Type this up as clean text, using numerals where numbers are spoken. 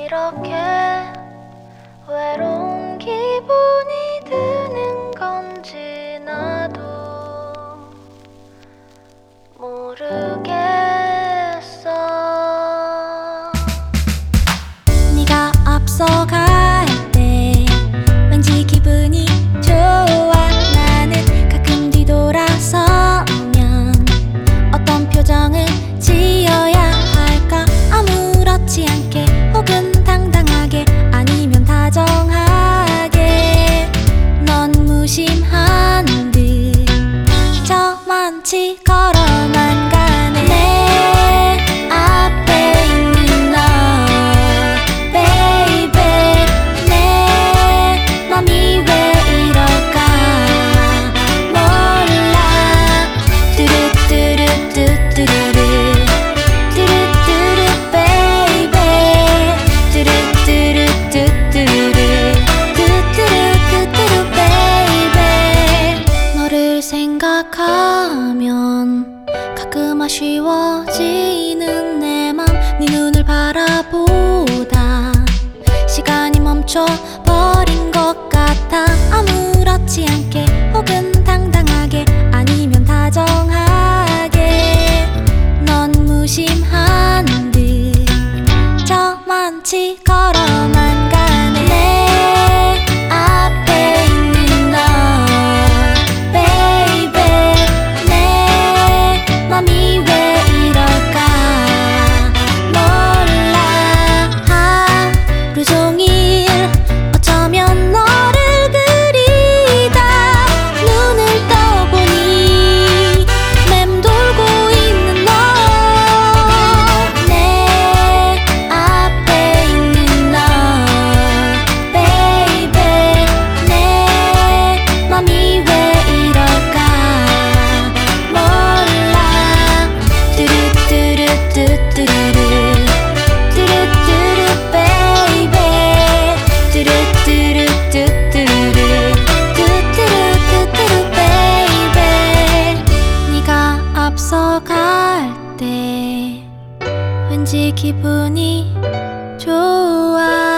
이렇게 외로운 기분이 드는 건지 나도 모르겠어. 네가 앞서갈 때 왠지 기분이 좋아. 나는 가끔 뒤돌아서면 어떤 표정을 지어야 할까. 아무렇지 않게 혹은 당당하게 아니면 다정하게. 넌 무심한 듯 저만치 걸어만 가네. 내 앞에 있는 너 baby. 내 맘이 왜 이럴까 몰라. 뚜루뚜루뚜뚜루루 뚜루뚜루 baby. 뚜루뚜루뚜뚜루 뚜뚜루뚜뚜루 baby. 너를 생각하면 가끔 아쉬워지는 내 맘. 네 눈을 바라보다 시간이 멈춰버린 것 같아. 아무렇지 않게 혹은 당당하게 아니면 다정하게. 넌 무심한 듯 저만치 걸어만 가네. 내 앞에 있는 너 baby. 내 맘이 왜 이럴까 몰라. 하루 종일 어쩌면 너를 그리다 눈을 떠보니 맴돌고 있는 너. 내 앞에 있는 너 baby. 내 맘이 왜 이럴까 몰라. 뚜루뚜루뚜뚜루루 뚜루뚜루 baby. 뚜루뚜루뚜뚜루 뚜뚜루뚜뚜루 baby. 네가 앞서갈 때 왠지 기분이 좋아.